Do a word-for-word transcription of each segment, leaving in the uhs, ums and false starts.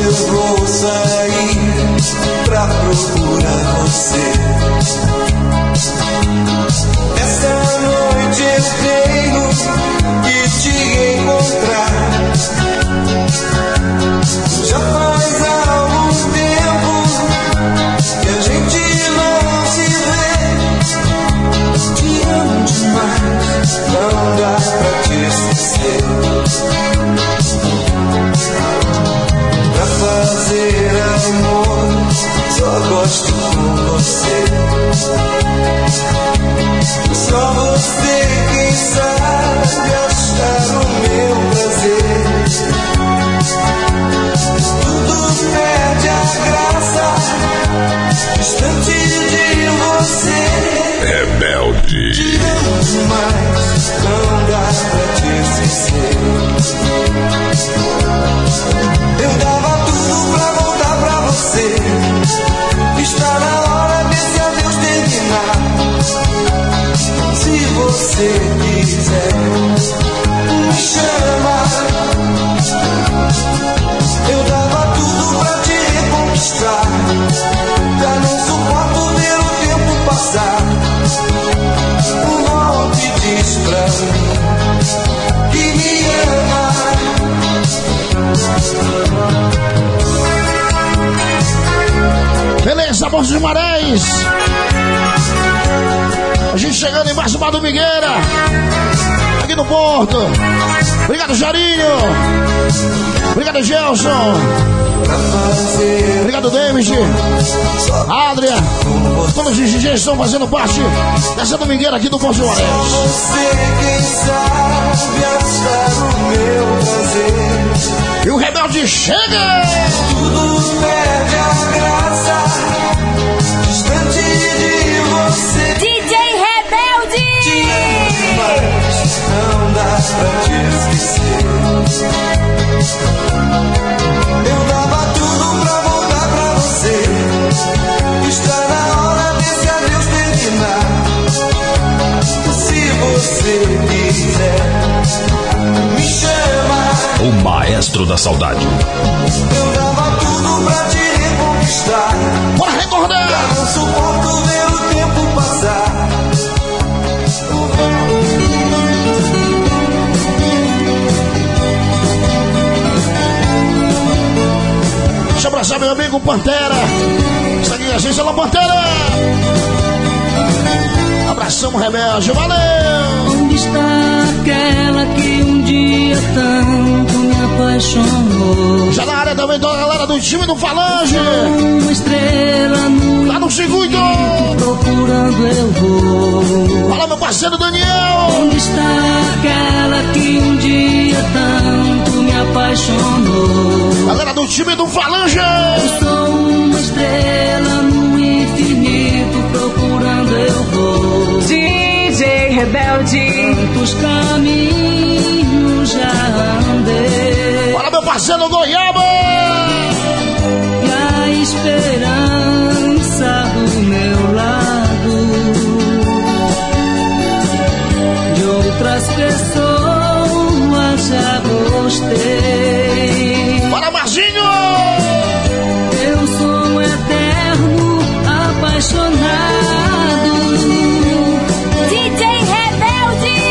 eu vou sair pra procurar você. Essa noite eu tenho que te encontrar. Já faz algum tempo que a gente não se vê. Te amo demais, não dá pra te esquecer. Pra fazer amor, só gosto com você. Só você quem sabe achar o meu prazer. Tudo perde a graça distante de você. Rebelde. Te amo demais, não dá pra te esquecer. Eu dava tudo pra voltar pra você. Está na hora desse adeus terminar. Se você quiser, me chama. Eu dava tudo pra te reconquistar. Já não suporto ver o tempo passar. Volte e diz pra mim que me ama. Beleza, Borges de Marés. A gente chegando embaixo do Bar do Migueira, aqui no Porto. Obrigado, Jarinho. Obrigado, Gelson. Obrigado, David. Adria. Todos os D Js estão fazendo parte dessa domingueira aqui do Porto de Marés. Você quem sabe achar o meu prazer. E o Rebelde chega. Tudo perde a graça distante de você. D J Rebelde. Te amo demais, não dá pra te esquecer. Eu dava tudo pra voltar pra você. Está na hora desse adeus terminar. Se você quiser, me chama. O maestro da saudade. Eu dava tudo pra te reconquistar. Bora recordar. Já não suporto ver o tempo passar. Deixa eu abraçar meu amigo Pantera. Está aqui a gente, alô Pantera. Abração, Rebelde, valeu. Onde está aquela que um dia tanto me apaixonou? Já na área também toda a galera do time do Falange. Uma estrela no Lá no circuito. procurando eu vou. Fala, meu parceiro Daniel. Onde está aquela que um dia tanto me apaixonou? Galera do time do Falange. Eu sou uma estrela no infinito procurando eu vou. D J Rebelde. Tantos caminhos já andei. Fala, meu parceiro Goiaba. E a esperança do meu lado de outras pessoas já gostei. Bora, Marzinho. Eu sou um eterno apaixonado. D J Rebelde.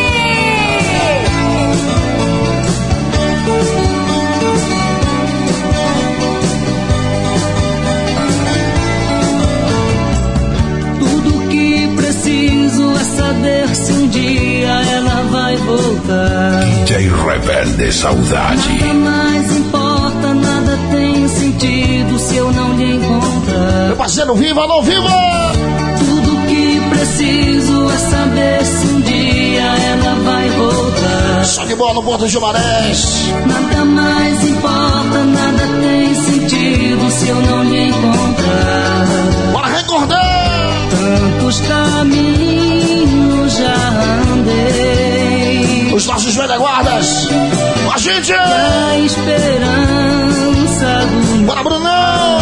Tudo que preciso é saber se um dia ela vai voltar. D J Rebelde Saudade. Nada mais importa, nada tem sentido se eu não lhe encontrar. Meu parceiro, viva, alô, viva. Tudo que preciso é saber se um dia ela vai voltar. Só de bola no Porto de Marés. Nada mais importa, nada tem sentido se eu não lhe encontrar. Bora recordar. Tantos caminhos já andei. Os nossos velha-guardas. Com a gente. A esperança do Bora, Brunão.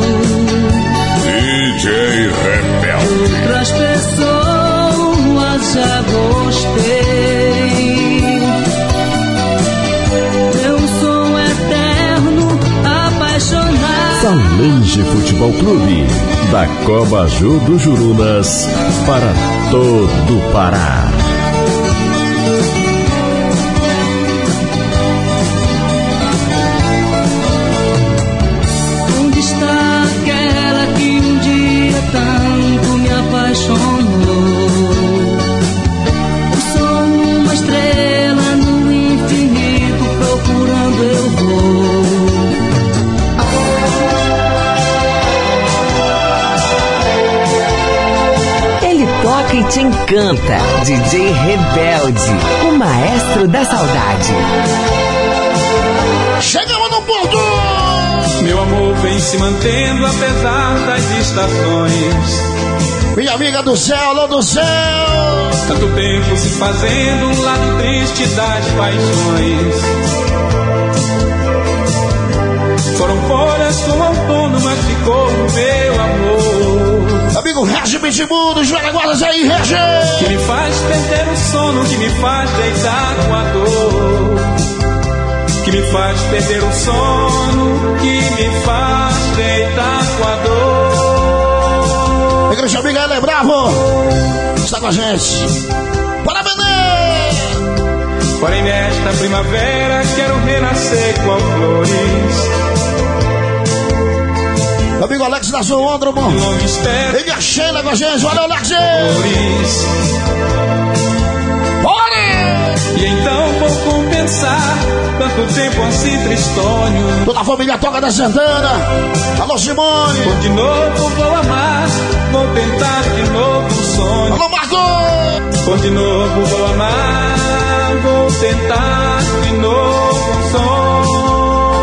D J Rebelde. outras pessoas já gostei. Eu sou um eterno apaixonado. Salange Futebol Clube, da Cobaju do Jurunas para todo o Pará. Onde está aquela que um dia tanto me apaixonou? Eu sou uma estrela no infinito, procurando eu vou. Toca e te encanta, D J Rebelde, o maestro da saudade. Chegamos no ponto! Meu amor vem se mantendo apesar das estações. Minha amiga do céu, alô do céu! Tanto tempo se fazendo um lado triste das paixões. Foram folhas com outono, mas ficou o meu amor. Amigo Regi Pitbull, dos Veraguardas aí, Regi! Que me faz perder o sono, que me faz deitar com a dor. Que me faz perder o sono, que me faz deitar com a dor. Igreja amiga, ela é bravo! Está com a gente! Parabéns! Porém nesta primavera quero renascer qual flores. Meu amigo Alex da Zoódromo. Ele e a Sheila com a gente. Valeu, Alex! Bora! E então vou compensar tanto tempo assim tristonho. Toda a família toca da Santana. Alô, Simone. Por de novo vou amar, vou tentar de novo um sonho. Alô, Marco. Por de novo vou amar, vou tentar de novo um sonho.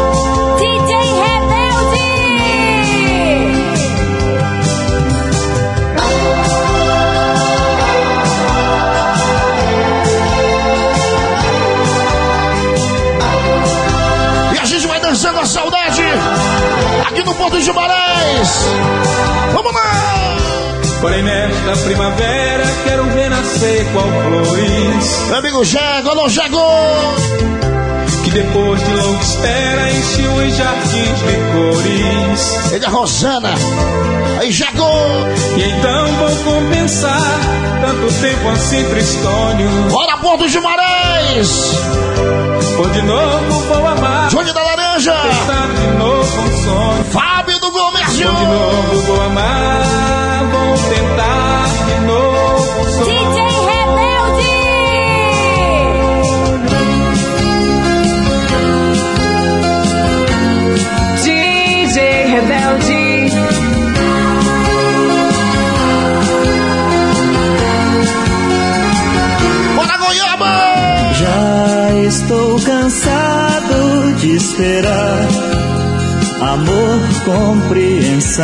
Dançando a saudade aqui no Porto de Marais. Vamos lá! Porém nesta primavera quero renascer qual flores. Meu amigo Jago, alô Jago! Que depois de longa espera enche os jardins de cores. Ele é Rosana, aí Jago! E então vou compensar tanto tempo assim tristonho. Bora Porto de Marais! Por de novo vou amar, Júnior da Laranja! tentar de novo um sonho. Fábio do Comércio! Por de novo vou amar, vou tentar de novo um sonho. D J Rebelde! D J Rebelde! Bora Goiaba! Já estou cansado de esperar amor, compreensão,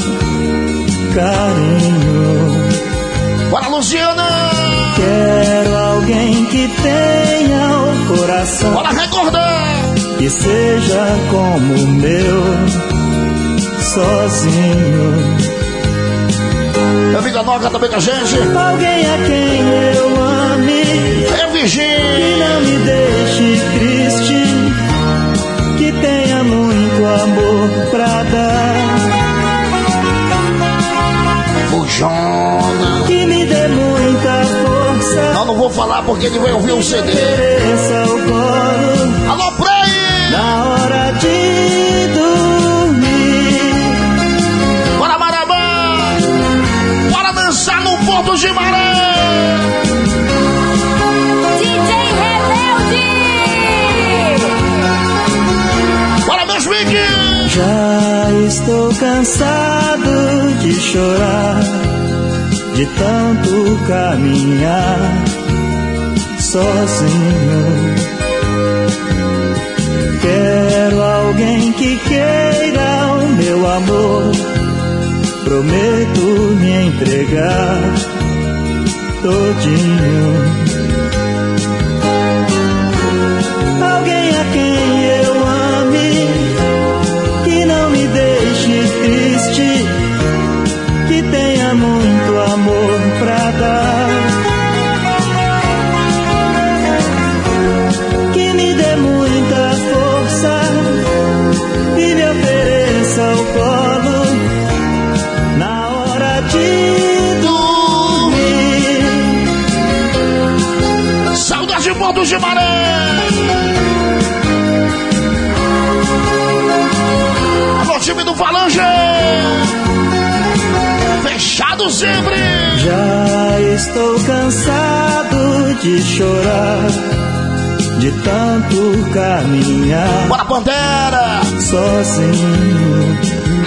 carinho. Bora Luciana! Quero alguém que tenha o coração, bora recordar! que seja como o meu, sozinho. Meu amigo Noca também com a gente. Alguém a quem eu ame, é Virgínia, que não me deixe triste, que tenha muito amor pra dar. Bujona, que me dê muita força. Não, não vou falar porque ele vai ouvir um C D. Ofereça o colo. Alô, Play! Na hora de dormir. Bora Marabá! Bora dançar no Porto de Maré! D J Rebelde! Bora meus Mickey! Já estou cansado de chorar, de tanto caminhar sozinho. Quero alguém que queira o meu amor, prometo me entregar todinho. Alguém a quem eu ame, que não me deixe triste, que tenha muito amor pra dar, que me dê muita força e me ofereça o Porto de Maré. Alô, time do Falange. Fechado sempre. Já estou cansado de chorar, de tanto caminhar. Bora, Pantera. Sozinho.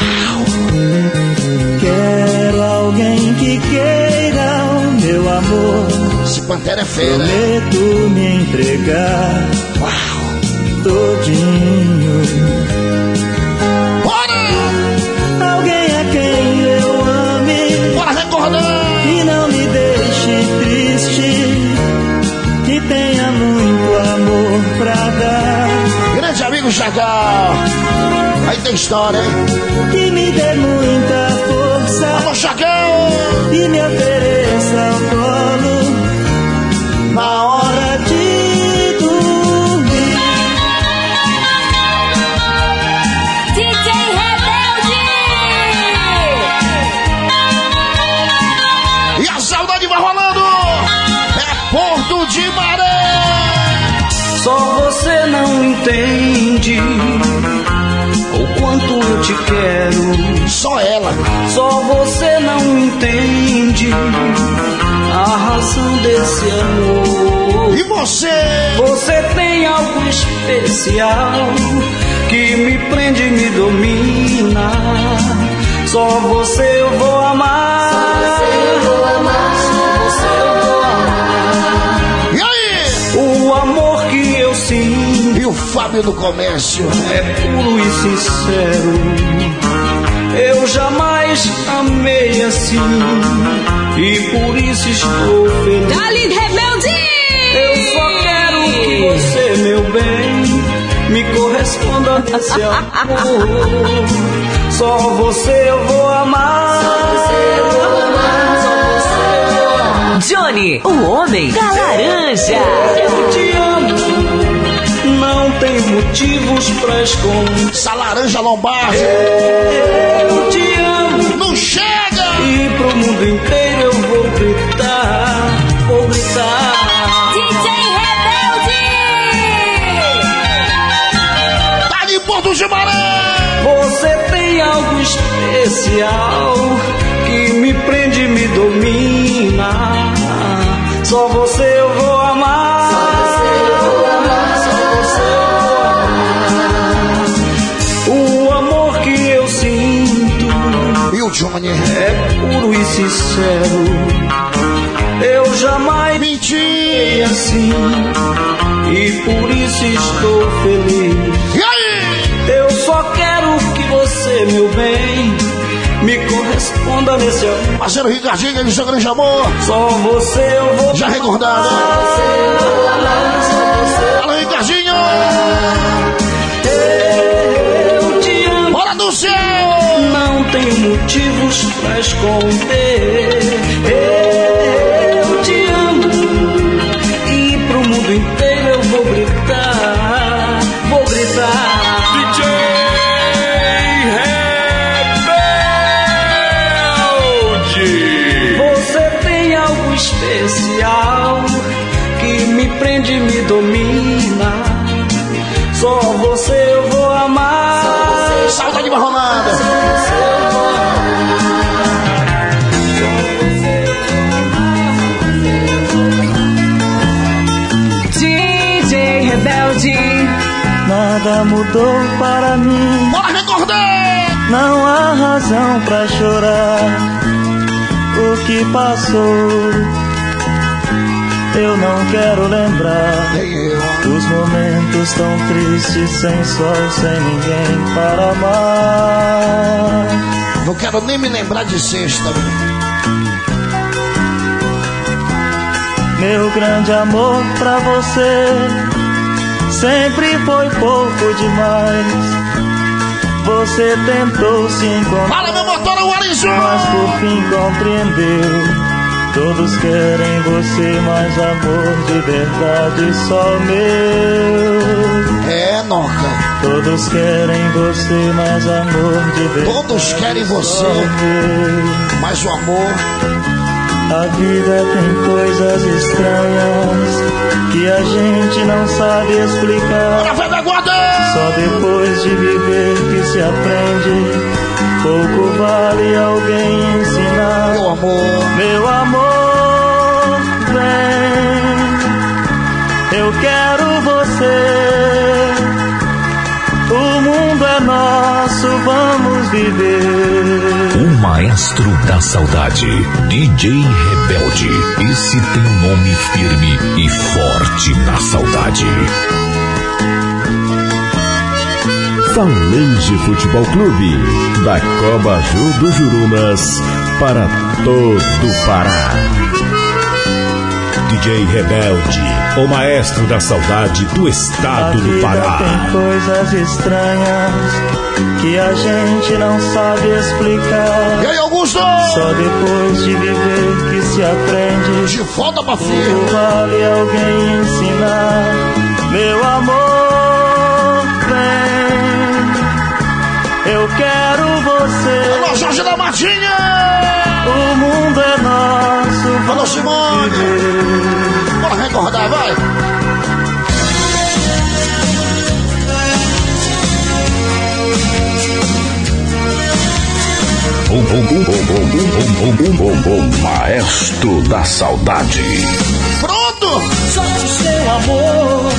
Quero alguém que queira o meu amor. Esse Pantera é feio, né? Prometo me entregar. Uau. Todinho. Bora! Alguém a quem eu ame. Bora recordar. Que não me deixe triste, que tenha muito amor pra dar. Grande amigo Chacal. Aí tem história, hein? Que me dê muita força. Alô, Chacal. E me ofereça o colo na hora de dormir. D J Rebelde! E a saudade vai rolando. É Porto de Maré. Só você não entende o quanto eu te quero. Só ela. Só você não entende a razão desse amor. E você? Você tem algo especial que me prende e me domina. Só você eu vou amar. Só você eu vou amar. Só você eu vou amar. E aí? O amor que eu sinto. E o Fábio do Comércio? É puro e sincero. Eu jamais amei assim e por isso estou feliz. Dali, Rebelde! Eu só quero que você, meu bem, me corresponda nesse amor. Só você eu vou amar. Só você eu vou amar. Só você eu vou amar. Johnny, o homem da laranja. Eu te amo. Não tem motivos pra esconder. Essa laranja lombarda. Eu te amo. Não chega! E pro mundo inteiro eu vou gritar, vou gritar. D J Rebelde! Tá ali em Porto de Maré! Você tem algo especial que me prende e me domina. Só você eu vou amar. Só você eu vou amar. Só você eu vou amar. O amor que eu sinto. E o Johnny? É puro e sincero. Eu jamais menti assim e por isso estou feliz. E aí? Eu só quero que você, meu bem, me corresponda nesse amor. Parceiro Ricardinho, ele seu grande amor. Só você eu vou. Já recordado. Só você eu vou amar. Só você. Alô, Ricardinho! Eu te amo. Bora do céu! Não tenho motivos pra esconder. Eu te amo. E pro mundo inteiro eu vou gritar. Vou gritar. D J Rebelde. Você tem algo especial que me prende e me domina. Só você eu vou amar. Saudade vai rolando. D J Rebelde! Nada mudou para mim. Bora recordar! Não há razão pra chorar. O que passou eu não quero lembrar. Nem eu. Os momentos tão tristes, sem sol, sem ninguém para amar. Não quero nem me lembrar de sexta. Meu grande amor pra você sempre foi pouco demais. Você tentou se encontrar, Fala, meu motor, o Alisson! mas por fim compreendeu. Todos querem você, mas amor de verdade só meu. É, Noca. Todos querem você, mas amor de verdade Todos querem você, só meu. mas o amor A vida tem coisas estranhas que a gente não sabe explicar. Só depois de viver que se aprende. Pouco vale alguém ensinar. Meu amor, meu amor, vem. Eu quero você. O mundo é nosso, vamos viver. O maestro da saudade, D J Rebelde. Esse tem um nome firme e forte na saudade. Falange Futebol Clube, da Cobaju do Jurunas para todo o Pará. D J Rebelde, o maestro da saudade do estado do Pará. Tem coisas estranhas que a gente não sabe explicar. E aí, Augusto? Só depois de viver que se aprende. De volta pra filha. Tudo vale alguém ensinar. Meu amor, vem. Eu quero você. Alô, Jorge da Martinha. O mundo é nosso. Alô, Simone. Viver. Bora recordar, vai. Bum, bum, bum, bum, bum, bum, bum, bum, bum, maestro da saudade. Pronto! Só o seu amor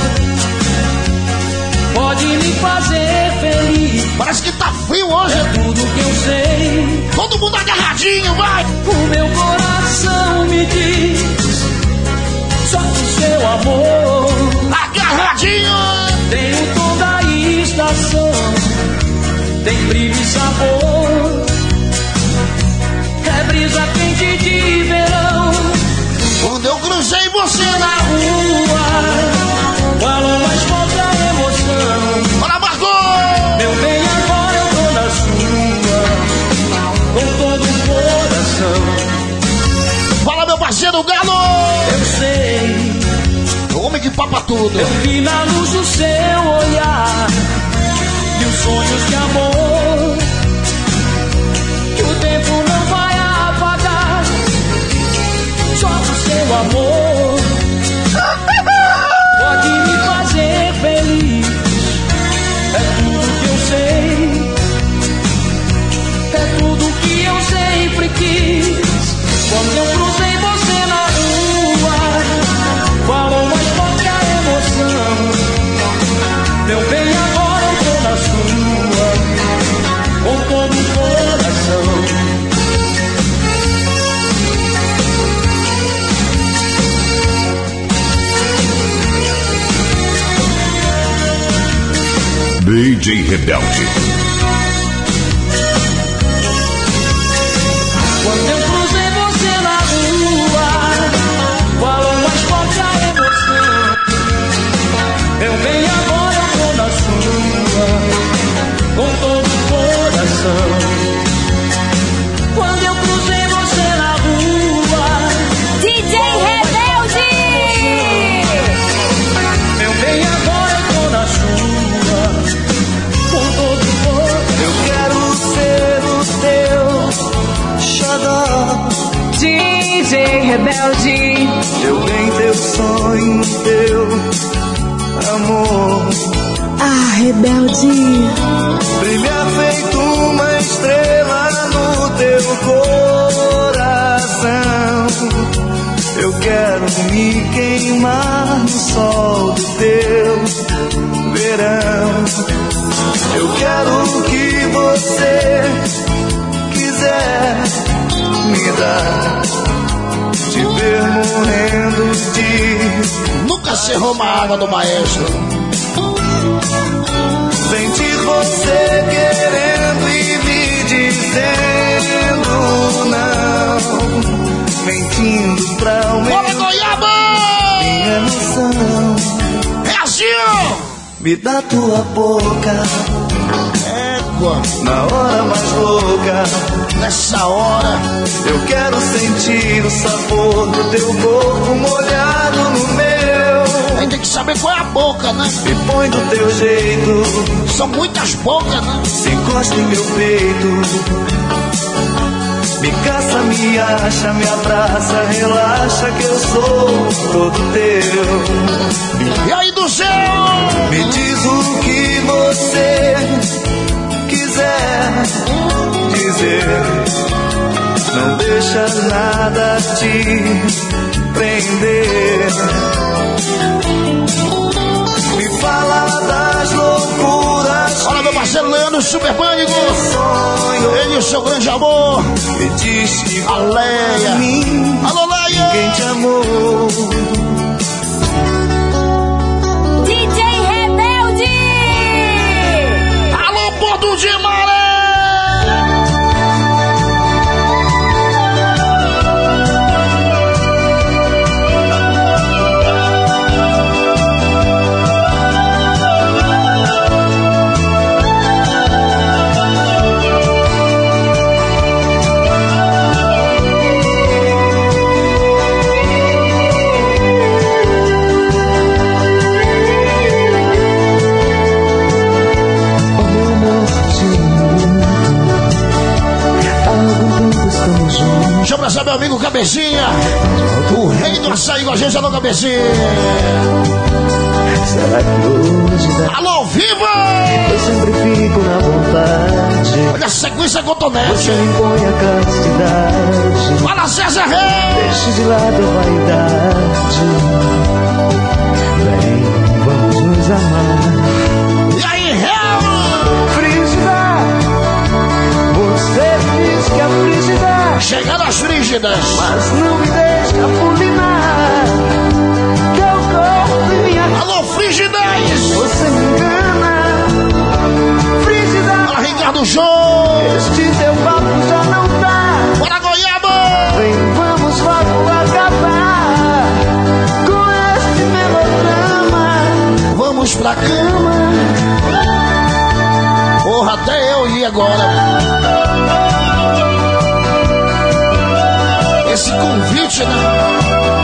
pode me fazer feliz. Parece que tá frio hoje. É tudo que eu sei. Todo mundo agarradinho, vai! O meu coração me diz. Só o seu amor agarradinho. Tem o tom da estação. Tem brilho e sabor. É brisa quente de verão. Quando eu cruzei você na rua, falo mais forte a emoção. Bora, Margot! Meu bem, agora eu tô na sua, com todo o coração. Fala, meu parceiro Galo! Eu sei, o homem que papa tudo. Eu vi na luz do seu olhar mil sonhos de amor, que o tempo não vai apagar. Só o seu amor pode me fazer feliz. É tudo que eu sei, é tudo que eu sempre quis. Quando eu cruzei você na rua, falou mais forte a emoção. Meu bem, agora eu tô na sua, com todo o coração. D J Rebelde. Quando eu cruzei você na rua, falou mais forte a emoção. Meu bem, agora eu tô na sua, com todo o coração. Quando eu cruzei você na rua, D J Rebelde! Meu bem, agora eu tô na sua, com todo o coração. Eu quero ser o teu xodó, D J Rebelde. eu bem teu sonho, teu amor. Ah, Rebelde. Brilha feito uma estrela no teu coração. Eu quero me queimar no sol do teu verão. Eu quero que você quiser me dar, te ver morrendo de nunca cerrou uma água do maestro. sentir você querendo e me dizendo não, mentindo pra aumentar minha emoção. É assim, ó. Me dá tua boca, égua, na hora mais louca. Nessa hora eu quero sentir o sabor do teu corpo molhado no meu. a gente tem que saber qual é a boca, né? Me põe do teu jeito, São muitas bocas, né? se encosta em meu peito. Me caça, me acha, me abraça, relaxa que eu sou todo teu. E aí do céu? Me diz o que você quiser dizer. Não deixa nada te prender. Me fala das loucuras. Olha meu parceiro Leandro, Super Pânico. Ele e o seu grande amor. Me diz que a Leia. Mim, alô Leia. Ninguém te amou. D J Rebelde. Alô Porto de Maré. Deixa eu abraçar meu amigo Cabecinha, o rei do açaí com a gente, alô Cabecinha. Será que hoje dá? Alô, viva! Eu sempre fico na vontade. Olha a sequência cotonete. Você me impõe a castidade. Fala César Rei! Deixe de lado a vaidade. Vem, vamos nos amar. E aí, réu? Frígida, você diz que a frígida. Chegando às frígidas. Mas não me deixa fulminar. Teu corpo e minha. Alô, frígidas! Você me engana. Frígida. Fala, Ricardo Show! Este teu papo já não tá. Bora, Goiaba! Vem, vamos logo acabar com este melodrama. Vamos pra cama. Porra, até eu ia agora. Esse convite, né?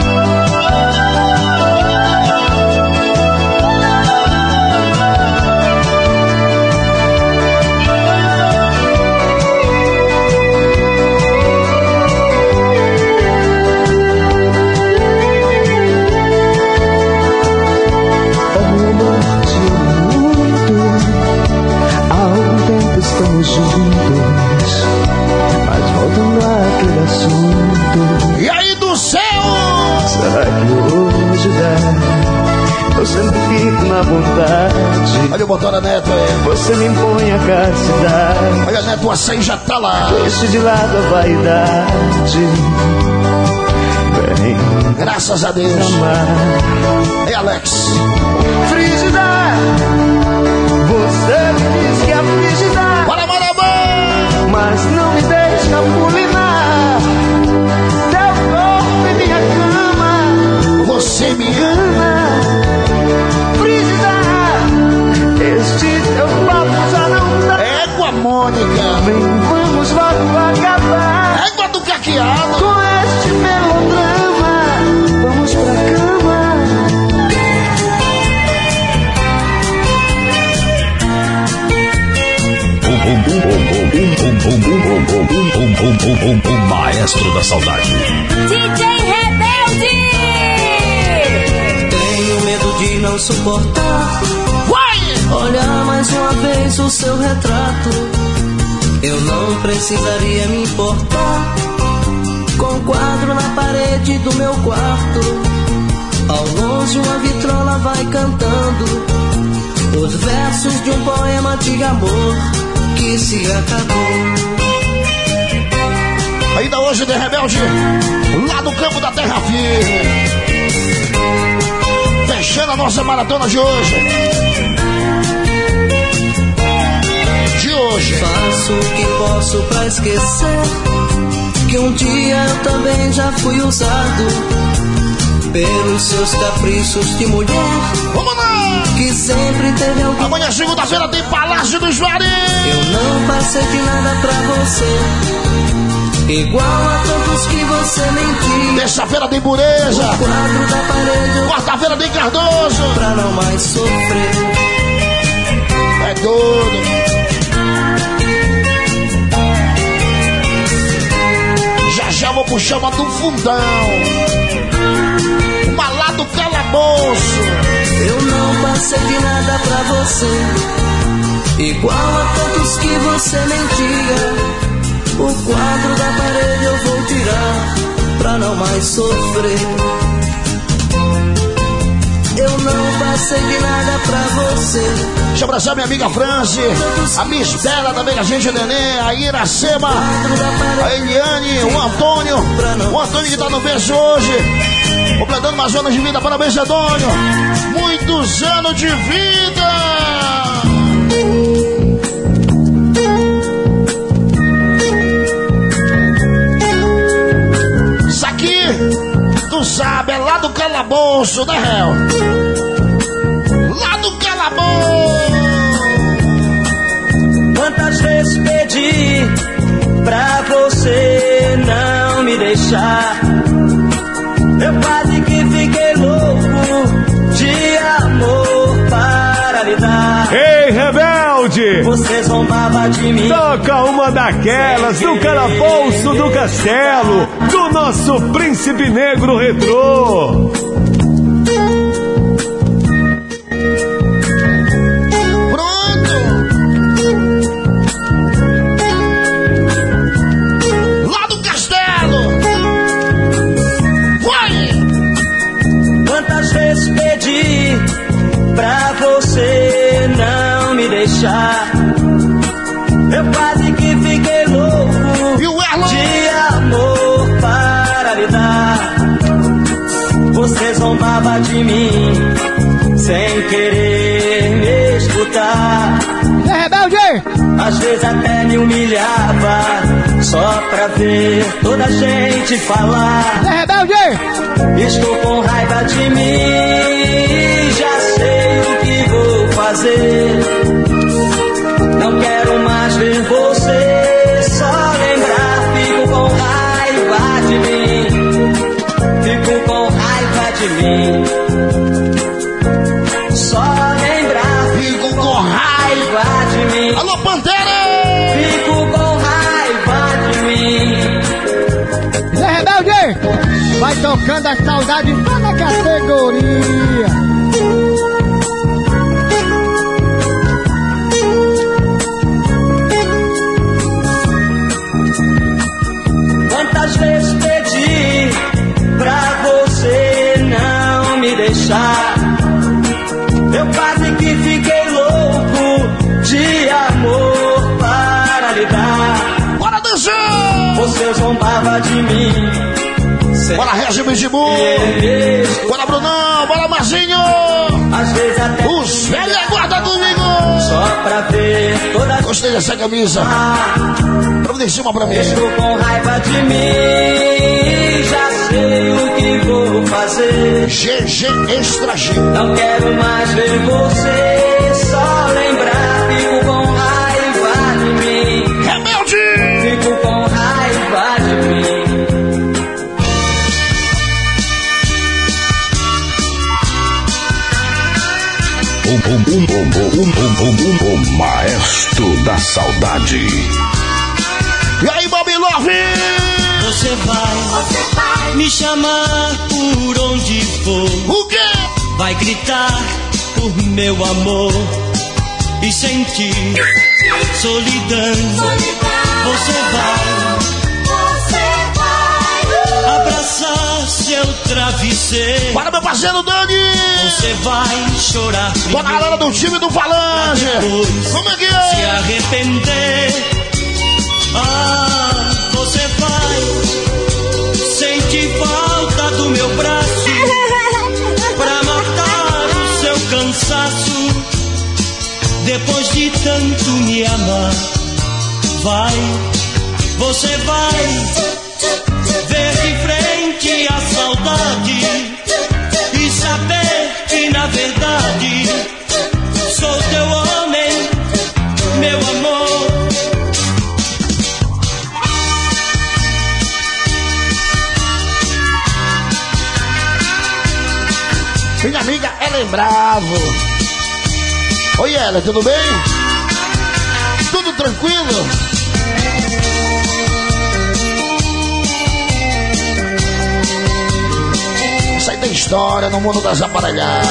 Estamos juntos, mas voltando àquele assunto. E aí do céu? Será que hoje dá? Eu sempre fico na vontade. Olha o motora Neto aí. Você me impõe a castidade. Olha, Neto, o açaí já tá lá. Deixe de lado a vaidade. Vem, graças a Deus. Amar. Ei, Alex. Frígida, você me diz que é frígida. Bora, bora, bora. Mas não me deixa fulminar. Teu corpo e minha cama. Você me ama. Frígida, este teu papo já não dá. Égua, Mônica. Vem, vamos logo acabar. Égua do caqueado. Com este melodrama. Vamos pra cama. O maestro da saudade. D J Rebelde. Tenho medo de não suportar. Vai! Olhar mais uma vez o seu retrato. Eu não precisaria me importar com o quadro na parede do meu quarto. Ao longe uma vitrola vai cantando os versos de um poema de amor que se acabou. Ainda hoje de Rebelde, lá no campo da Terra Firme. Fechando a nossa maratona de hoje. De hoje. Faço o que posso pra esquecer que um dia eu também já fui usado pelos seus caprichos de mulher. Vamos lá! Que sempre teve alguém. Amanhã, segunda-feira, tem Palácio dos Varinhos. Eu não passei de nada pra você, igual a tantos que você mentiu. Terça-feira tem Pureza. O quadro da parede. Quarta-feira tem Cardoso. Pra não mais sofrer. É doido. grupo chama do Fundão. O malado calabouço. Eu não passei de nada pra você, igual a tantos que você mentia. O quadro da parede eu vou tirar pra não mais sofrer. Eu não passei de nada pra você. Deixa eu abraçar minha amiga Franci, a Miss Bela também, a gente, o Nenê, a Iracema, a Eliane, o Antônio, o Antônio que tá no berço hoje, completando mais anos de vida. Parabéns, Antônio. Muitos anos de vida. Isso aqui, tu sabe, é lá do calabouço, né, réu? Lá do calabouço. Quantas vezes pedi pra você não me deixar? Eu quase que fiquei louco de amor para lhe dar. Ei, rebelde! Você zombava de mim. Toca uma daquelas do calabouço do castelo, do nosso príncipe negro retrô. Pra você não me deixar, eu quase que fiquei louco de amor para lhe dar. Você zombava de mim sem querer me escutar. É rebelde! Às vezes até me humilhava só pra ver toda a gente falar. É rebelde! Estou com raiva de mim, já sei o que vou fazer. Não quero mais ver você, só lembrar, fico com raiva de mim. Fico com raiva de mim. Só lembrar, fico com raiva de mim. Alô, Pantera! Fico com raiva de mim. Zé Rebelde! Vai tocando a saudade em toda a categoria. Quantas vezes pedi pra você não me deixar? Eu quase que fiquei louco de amor para lhe dar. Bora dançar! Você zombava de mim. Bora, Regime de Mu! Bora, Brunão! Bora, Marcinho! Às vezes até os velhos aguardam domingo! Só pra ver toda. Gostei dessa camisa! Providencia uma pra mim! Estou com raiva de mim, já sei o que vou fazer. G G Extra G. Não quero mais ver você, só lembrar, fico com raiva de mim. Rebelde! Fico com raiva de mim. O, o, o, o, o, o maestro da saudade. E aí, Bobby Love? Você vai, Você vai me chamar por onde for. O quê? Vai gritar por meu amor e sentir solidão. Você vai, Você vai abraçar seu travesseiro. Bora, meu parceiro Dani! Você vai chorar. Bora, galera do time do Falange! Como é que Se é? arrepender. Ah, você vai sentir falta do meu braço pra matar o seu cansaço. Depois de tanto me amar, vai, você vai ver de frente a saudade e saber que na verdade sou teu homem, meu amor. Minha amiga Ellen Bravo. Oi, Ellen, tudo bem? Tudo tranquilo? história no mundo das aparelhadas.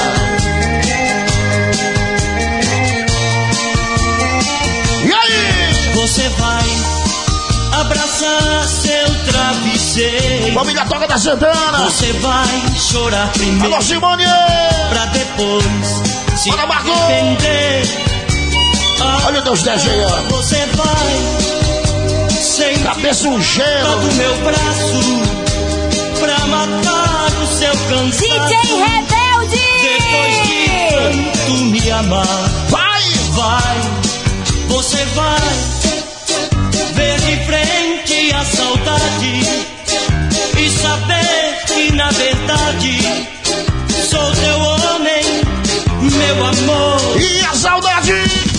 E aí? Você vai abraçar seu travesseiro. Família Toca da Santana. Você vai chorar primeiro. Alô, Simone! Pra depois se Olha, Marco. arrepender. Ah, olha o Deus dez aí, ó. Você vai sem cabeça um gelo do meu braço pra matar o seu cansaço. D J Rebelde! Depois de tanto me amar. Vai! Vai! Você vai ver de frente a saudade e saber que na verdade sou teu homem, meu amor. E a saudade?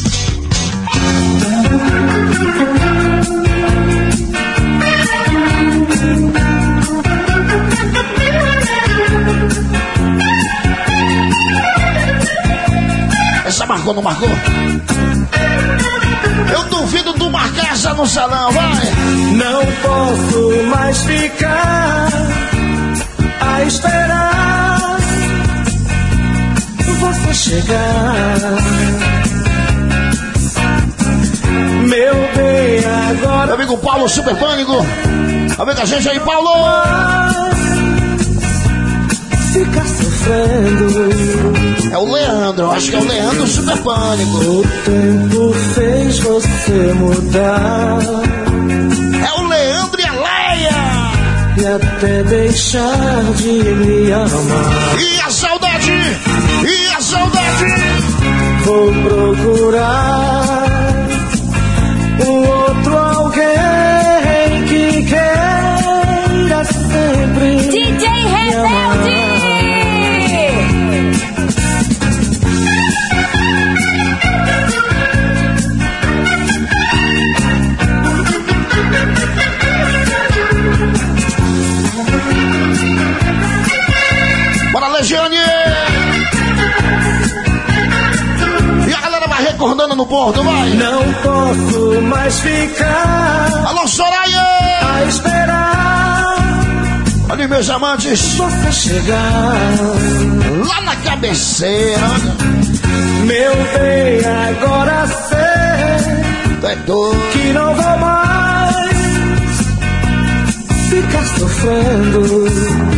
Essa marcou, não marcou? Eu duvido tu marcar essa no salão, vai! Não posso mais ficar a esperar você chegar. Meu bem, agora. Meu amigo Paulo, Super Pânico. Amiga, a gente aí, Paulo! Fica sofrendo. É o Leandro, acho que é o Leandro Super Pânico. O tempo fez você mudar. É o Leandro e a Leia. E até deixar de me amar. E a saudade? E a saudade? Vou procurar um outro alguém que queira sempre D J Rebelde! Bora, Legiane! E a galera vai recordando no porto, vai! Não posso mais ficar. Alô, Soraya! A esperar. Olha, meus amantes! Você chegar lá na cabeceira. Meu bem, agora sei. Tu é doido. Que não vou mais ficar sofrendo.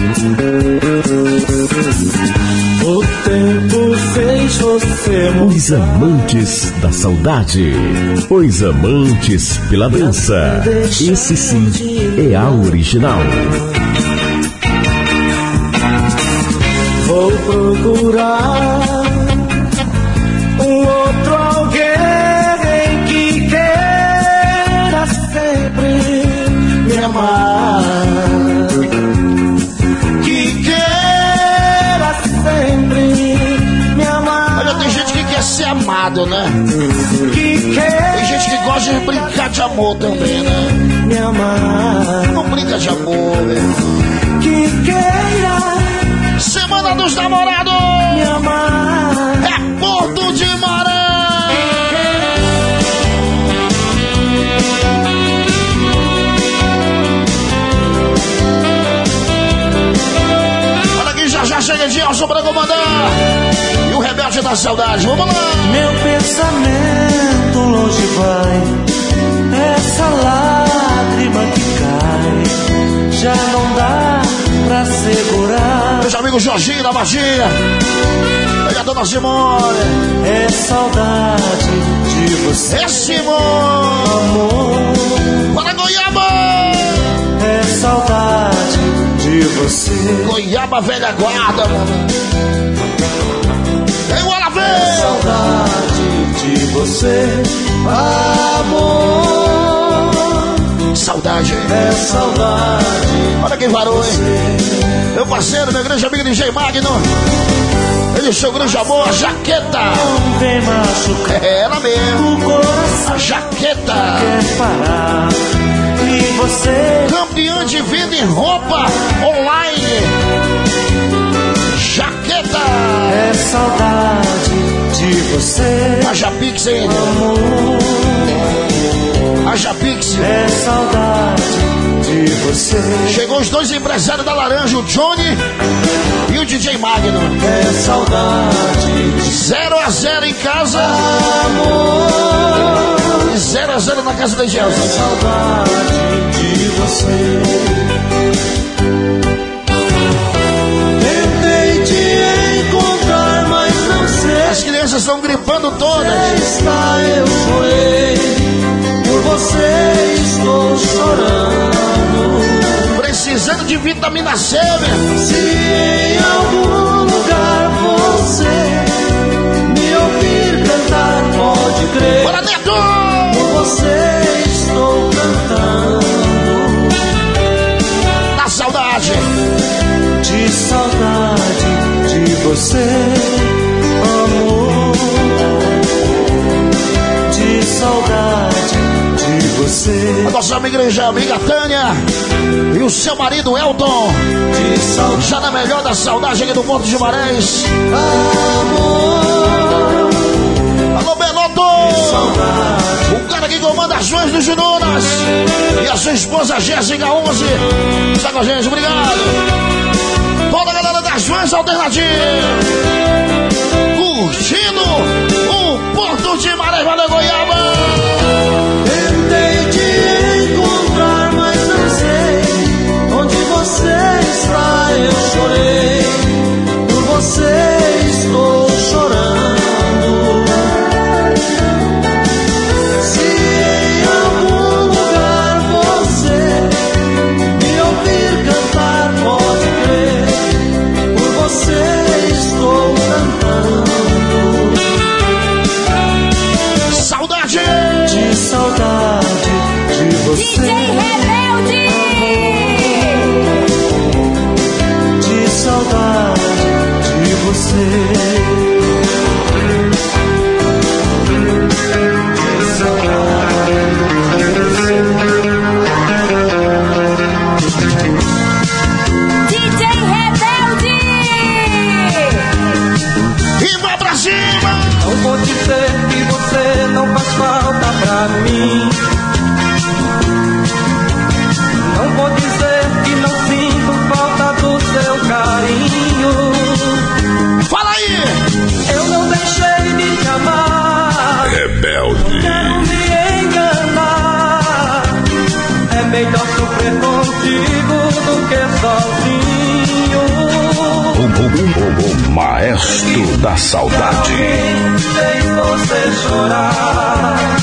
O tempo fez você mudar. Os amantes da saudade. Os amantes pela dança. Esse sim é a original. Vou procurar um outro alguém que queira sempre me amar. Que queira sempre me amar. Olha, tem gente que quer ser amado, né? Que quer Tem gente que gosta de brincar de amor também, né? me amar. Não brinca de amor, velho. Que queira Semana dos Namorados! me amar. É Porto de Maré! Olha aqui, já já chega de Elson pra comandar. E o Rebelde da Saudade, vamos lá! Meu pensamento longe vai. Essa lágrima que cai já não dá pra segurar. Meus amigos Jorginho da Magia. E a dona Simone. É saudade de você, É Simone. amor. Para Goiaba. É saudade de você. Goiaba velha guarda, mano. Tem o Alavés. Saudade de você, amor. Saudade. É saudade. Olha quem varou, hein? Meu parceiro, meu grande amigo D J Magno. Ele, seu grande amor, a Jaqueta. Não vem machucar É ela mesmo. o coração. A Jaqueta. Quer parar. E você Campeã de venda em roupa online. Jaqueta. é saudade de você, A Japix, hein? amor. A Japix. É saudade de você. Chegou os dois empresários da Laranja, o Johnny e e o D J Magno. É saudade. zero a zero em casa. Amor. E zero a zero na casa da Gelson. É saudade de você. Tentei te encontrar, mas não sei. As crianças estão gripando todas. Está, eu chorei. Por você estou chorando. Precisando de vitamina C, meu. Se em algum lugar você me ouvir cantar, pode crer. Bora, Neto! Por você estou cantando. Na saudade. De saudade de você, amor. De saudade de você. A nossa amiga, a amiga Tânia e o seu marido Elton. De saudade. Já na melhor da saudade aqui do Porto de Marés. Amor. Alô, Beloto! O cara que comanda as joias do Jurunas. E a sua esposa Jéssica onze. Está com a gente, obrigado. Toda a galera das joias alternativas. Curtindo o Porto de Marés, valeu, Goiaba! Tentei te encontrar, mas não sei onde você está. Eu chorei, por você estou chorando. Se em algum lugar você me ouvir cantar, pode crer, por você estou cantando. Saudade! De saudade de você. D J Rebelde! De saudade de você. De saudade de você. D J Rebelde! E vai pra cima! Não vou dizer que você não faz falta pra mim. Não vou dizer que não sinto falta do seu carinho. Fala aí! Eu não deixei de te amar. Rebelde. Quero me enganar. É melhor sofrer contigo do que sozinho. O, o, o, o maestro da saudade. Fez você chorar.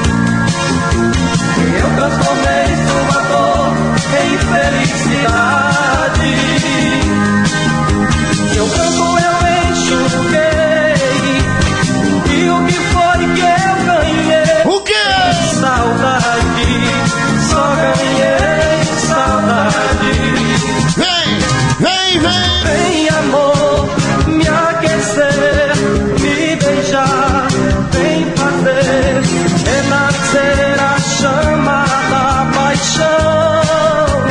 Eu transformei sua dor em felicidade. Seu canto eu enxuguei. E o que foi que eu ganhei? O quê? Saudade. Só ganhei saudade. Vem, vem, vem! Vem, amor, me aquecer, me beijar, vem fazer renascer a chama da paixão.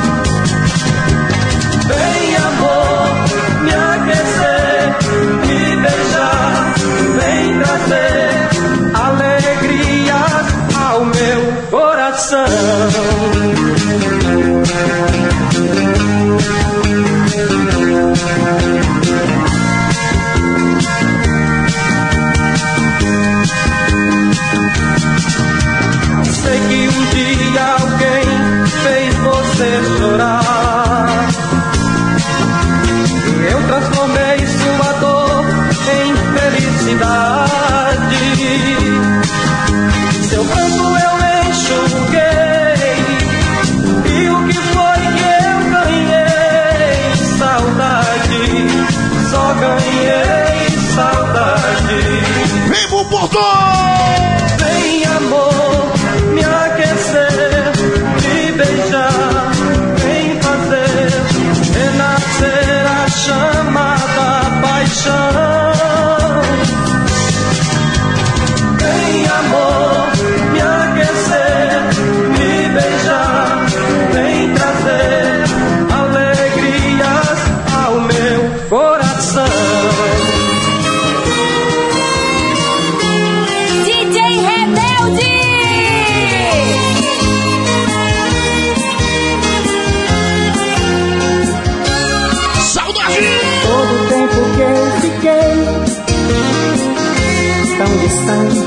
Vem, amor, me aquecer, me beijar, vem trazer alegrias ao meu coração. Sei que um dia alguém fez você chorar. Eu transformei sua dor em felicidade. Seu pranto eu enxuguei.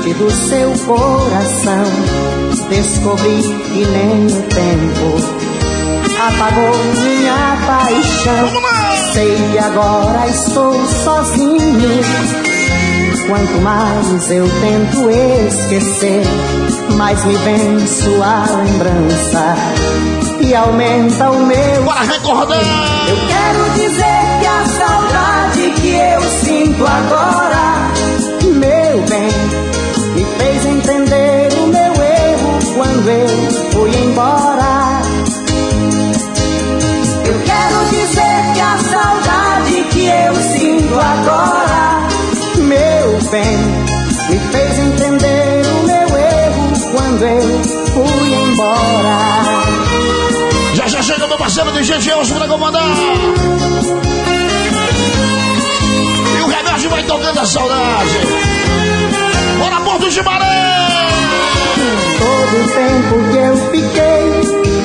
distante do seu coração. Descobri que nem o tempo apagou minha paixão. Sei que agora estou sozinho. Quanto mais eu tento esquecer, mais me vem sua lembrança e aumenta o meu. Bora recordar! Eu quero dizer que a saudade que eu sinto agora, meu bem, me fez entender o meu erro quando eu fui embora. Eu quero dizer que a saudade que eu sinto agora, meu bem, me fez entender o meu erro quando eu fui embora. Já já chega meu parceiro do G G Elcio pra comandar. E o Rebelde vai tocando a saudade. Bora, Porto de Maré! Todo o tempo que eu fiquei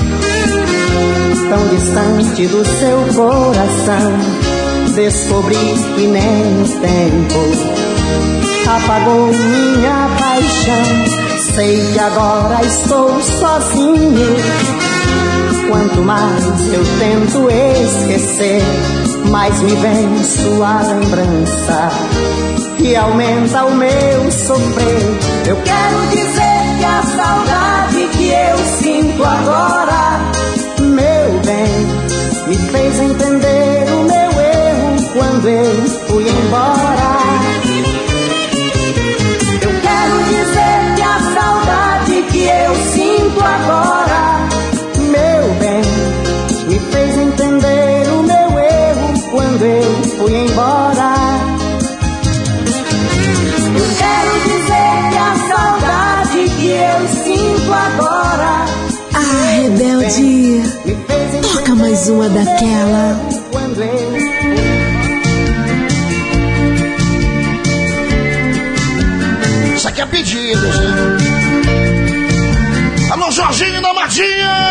tão distante do seu coração, descobri que nem o tempo apagou minha paixão. Sei que agora estou sozinho. Quanto mais eu tento esquecer, mais me vem sua lembrança e aumenta o meu sofrer. Eu quero dizer que a saudade que eu sinto agora, meu bem, me fez entender o meu erro quando eu fui embora. Eu quero dizer que a saudade que eu sinto agora, meu bem, me fez entender o meu erro quando eu fui embora. Eu quero dizer que a saudade que eu sinto agora, ah, Rebelde, toca mais uma daquela. Quando eu Isso aqui é pedido, gente. Alô, Jorginho da Martinha!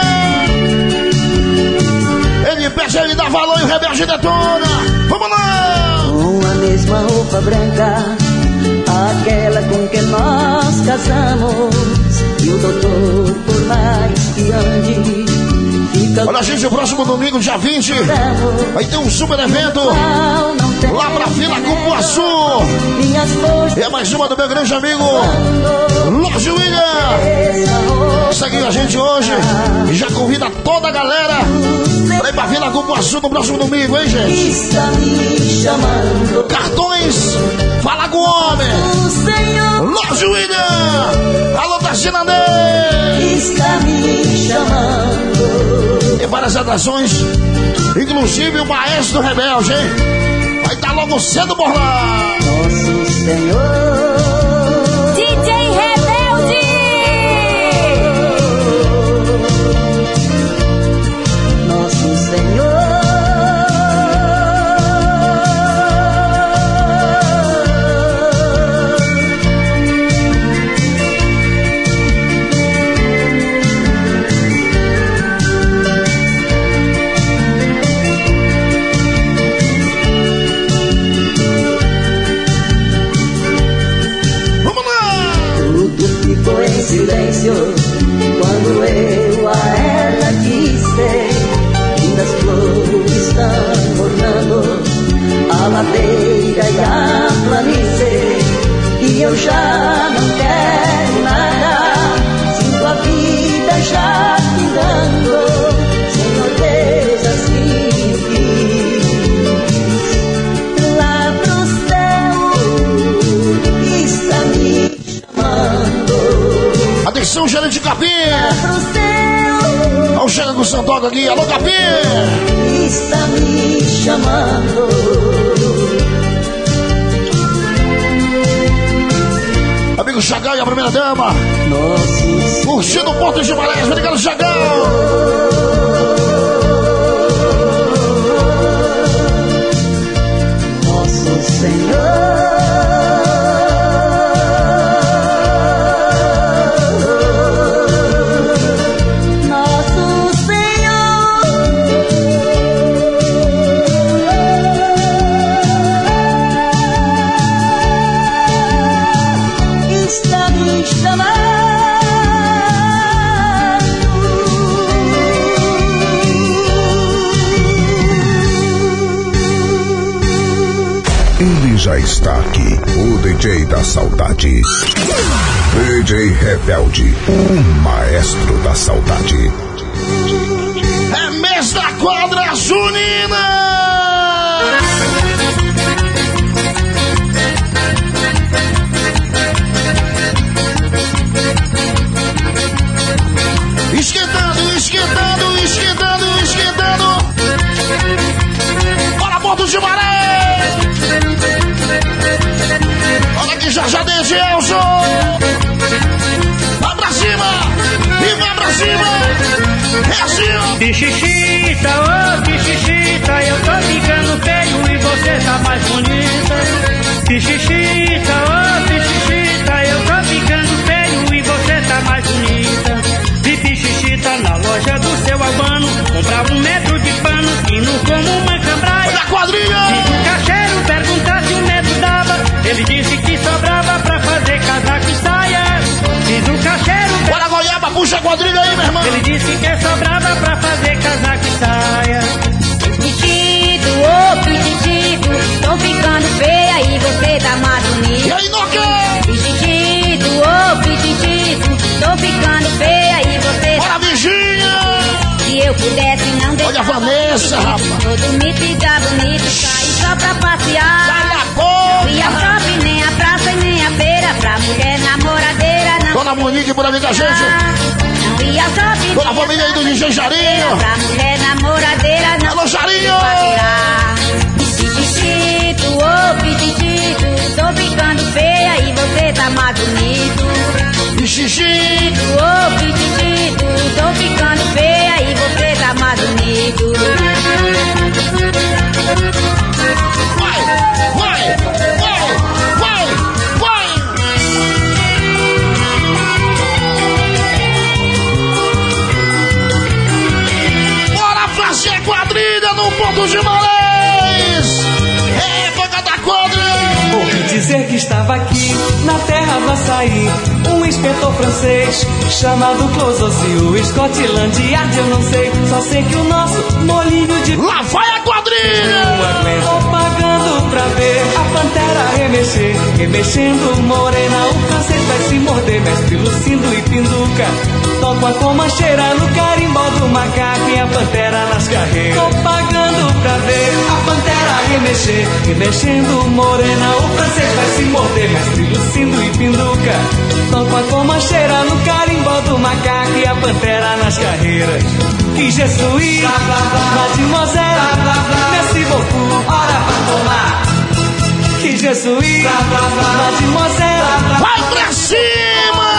Ele pede, ele dá valor e o Rebelde detona. Vamos lá! Com a mesma roupa branca, aquela com que nós casamos, e o doutor, por mais que ande, fica. Olha, gente, o próximo domingo, dia vinte, vai ter um super evento lá pra Vila Cupuaçu. É mais uma do meu grande amigo Lorde William. Seguiu a gente hoje e já convida toda a galera pra ir pra Vila Cupuaçu no próximo domingo, hein, gente? Cartões, fala com o homem. Lorde William, alô, Tachina Ney. Está me chamando. Tem várias atrações, inclusive o Maestro Rebelde, hein? Vai estar logo cedo por lá. Nosso Senhor D J Rebelde. Nosso Senhor silêncio, quando eu a ela disse, lindas flores estão ornando a ladeira e a planície, e eu já não quero nada, sinto a vida já findando, Senhor Deus, assim eu quis. Lá pro céu está me chamando. Atenção, gerente de Capim! Olha o cheiro do Santoga aqui, alô Capim! Está me chamando. Amigo Chagal e a primeira dama. Nossa. Curtindo o Porto de Marés, obrigado, Chagal! Nosso Senhor. Está já está aqui, o D J da saudade. D J Rebelde, o maestro da saudade. É mês da quadra junina! Esquentando, esquentando, esquentando, esquentando. Bora, Porto de Maré! Olha aqui, já já desde Elson. Vai pra cima! E vai pra cima! É assim, ó! Pichichita, ô pichichita, eu tô ficando feio e você tá mais bonita. Pichichita, ô pichichita, eu tô ficando feio e você tá mais bonita. Vi pichichita na loja do seu Albano, comprava um metro de pano, fino como uma cambraia. Olha a quadrilha! Fiz o cacheiro perguntar se o metro dava, ele disse que sobrava pra fazer casaco e saia. Fiz o cacheiro per... Bora, Goiaba, puxa a quadrilha aí, meu irmão! Ele disse que sobrava pra fazer casaco e saia. Pichichito, ô pichichito, tô ficando feia e você tá mais bonita. E aí, Noque? Pichichito, ô pichichito, tô ficando feia e você Bora, tá Virgínia! Se eu pudesse não deixar. Olha a Vanessa, rapaz! Todo me ficar bonito, sair só pra passear. Cala a boca! Fui ao shopping, nem a praça e nem a feira, pra mulher namoradeira não. Dona Monique por ali com a gente! Não ia ao shopping. Toda a família aí do D J Jarinho! Pra mulher namoradeira não. Alô, Jarinho! Pichichito, ô pichichito, tô ficando feia e você tá mais bonito. Pichichito, ô pichichito, tô ficando feia e você tá mais bonito. Vai, vai, vai, vai, vai! Bora fazer quadrilha no Porto de Marés! É época da quadrilha! Ouvi dizer que estava aqui, na terra do açaí, um inspetor francês, chamado Closozio, Scotland Yard, eu não sei, só sei que o nosso molinho de... Lá vai a quadrilha! Não aguento, pagando pra ver a pantera remexer, remexendo morena, o francês vai se morder, mestre Lucindo e Pinduca, toco a comancheira no carimbó do macaco e a pantera nas carreiras. Tô pagando pra ver a pantera remexer, remexendo morena, o francês vai se morder, mestre Lucindo e Pinduca, toco a comancheira no carimbó do macaco e a pantera nas carreiras. Que jesuí, mademoiselle, merci beaucoup, hora pra tomar. Que jesuí, mademoiselle, vai pra cima!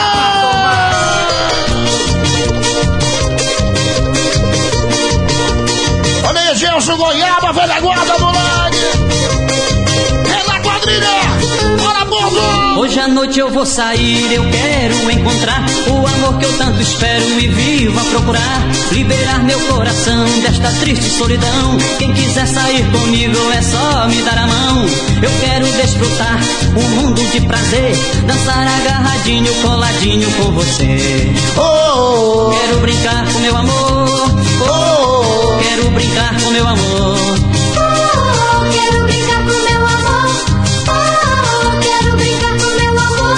Olha aí, Gelson Goiaba, velha guarda do Lag! É na quadrilha! Bora, Porto! Hoje à noite eu vou sair, eu quero encontrar o amor que eu tanto espero e vivo a procurar. Liberar meu coração desta triste solidão. Quem quiser sair comigo é só me dar a mão. Eu quero desfrutar um mundo de prazer, dançar agarradinho, coladinho com você. Oh, oh, quero brincar com meu amor. Oh, oh, quero brincar com meu amor. Oh, quero brincar com meu amor. Oh, quero brincar com meu amor.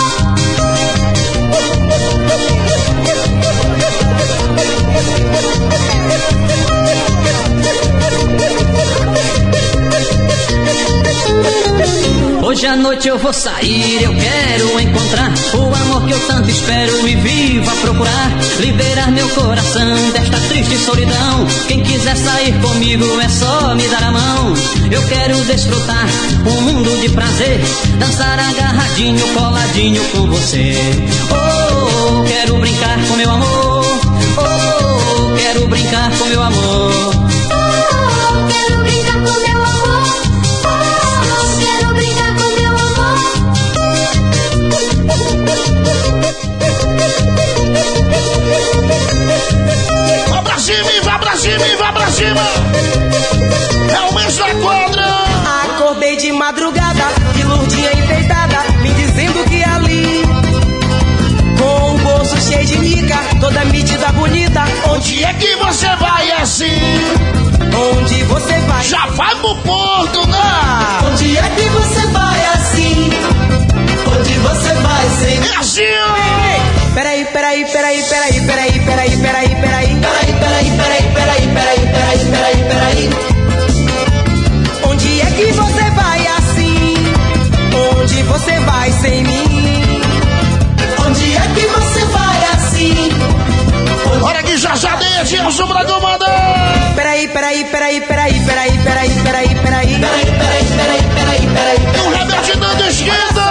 Hoje à noite eu vou sair, eu quero encontrar o amor que eu tanto espero e vivo a procurar. Liberar meu coração desta triste solidão. Quem quiser sair comigo é só me dar a mão. Eu quero desfrutar um mundo de prazer, dançar agarradinho, coladinho com você. Oh, quero brincar com meu amor. Oh, quero brincar com meu amor. Oh, quero brincar com meu amor. Oh, quero brincar com meu amor. Vai pra cima e vai pra cima e vai pra cima! É o mês da quadra! Acordei de madrugada, de lurdinha enfeitada, me dizendo que ali, com o bolso cheio de mica, toda metida bonita. Onde é que você vai assim? Onde você vai? Já vai pro Porto, né? Onde é que você vai peraí, peraí, peraí. Peraí, peraí, peraí, peraí, peraí, peraí, peraí, peraí. Onde é que você vai assim? Onde você vai sem mim? Onde é que você vai assim? Olha que já já deixa o Sobrador manda. Peraí, peraí, peraí, peraí, peraí, peraí, peraí, peraí. Peraí, peraí, peraí, peraí, peraí. E o Rebelde dando esquerda.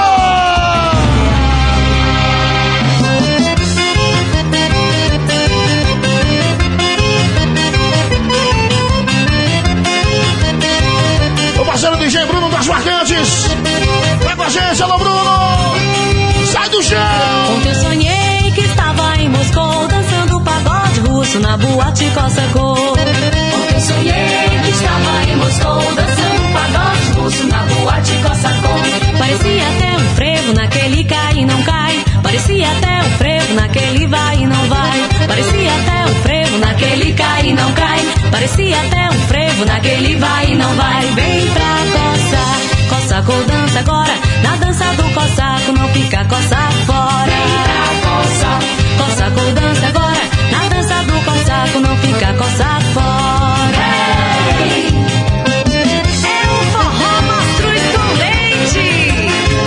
O parceiro D J Bruno das Marcantes. Vai com a gente, alô Bruno. Sai do chão. Ontem eu sonhei que estava em Moscou dançando pagode russo na boate Cossacô. Ontem eu sonhei que estava em Moscou dançando pagode russo na boate Cossacô. Parecia até um frevo naquele cai e não cai. Parecia até um frevo naquele vai e não vai. Parecia até um frevo naquele cai e não cai. Parecia até um frevo naquele vai e não vai. Vem pra coçar, Cossacô dança agora. Na dança do Cossaco não fica coça fora. Vem pra coçar, Cossacô dança agora. Na dança do Cossaco não fica coça fora. Hey! É um forró mastruz com leite.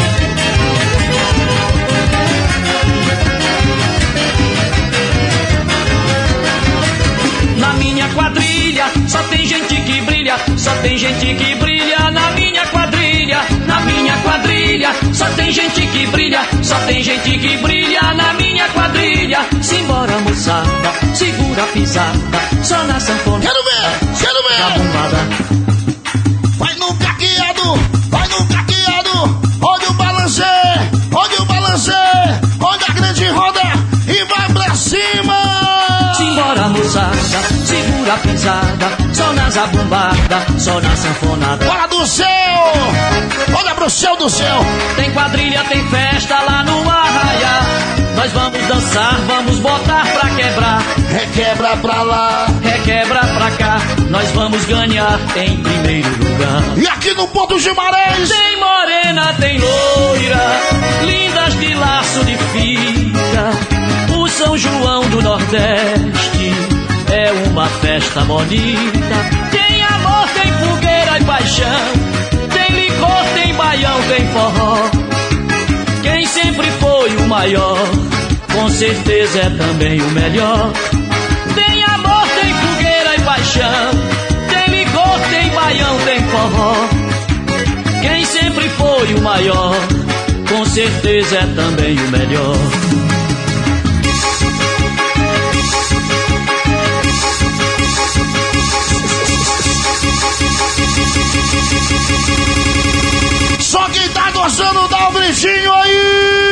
Na minha quadrilha só tem gente que brilha, só tem gente que brilha na minha quadrilha. Na minha quadrilha só tem gente que brilha, só tem gente que brilha na minha quadrilha. Simbora moçada, segura a pisada, só na sanfona. Quero ver, quero ver. Na bombada. Vai no caqueado, vai no caqueado. Olha o balancê, olha o balancê. Olha a grande roda e vai pra cima. Simbora moçada, segura a pisada, só na zabumbada, só na sanfonada. Bora do céu, olha pro céu do céu. Tem quadrilha, tem festa lá no arraia. Nós vamos dançar, vamos botar pra quebrar. Requebra pra lá, requebra pra cá. Nós vamos ganhar em primeiro lugar. E aqui no Porto de Marés tem morena, tem loira, lindas de laço de fita. O São João do Nordeste é uma festa bonita. Tem amor, tem fogueira e paixão. Tem licor, tem baião, tem forró. Quem sempre foi o maior, com certeza é também o melhor. Tem amor, tem fogueira e paixão. Tem licor, tem baião, tem forró. Quem sempre foi o maior, com certeza é também o melhor. Só quem tá gostando dá um gritinho aí.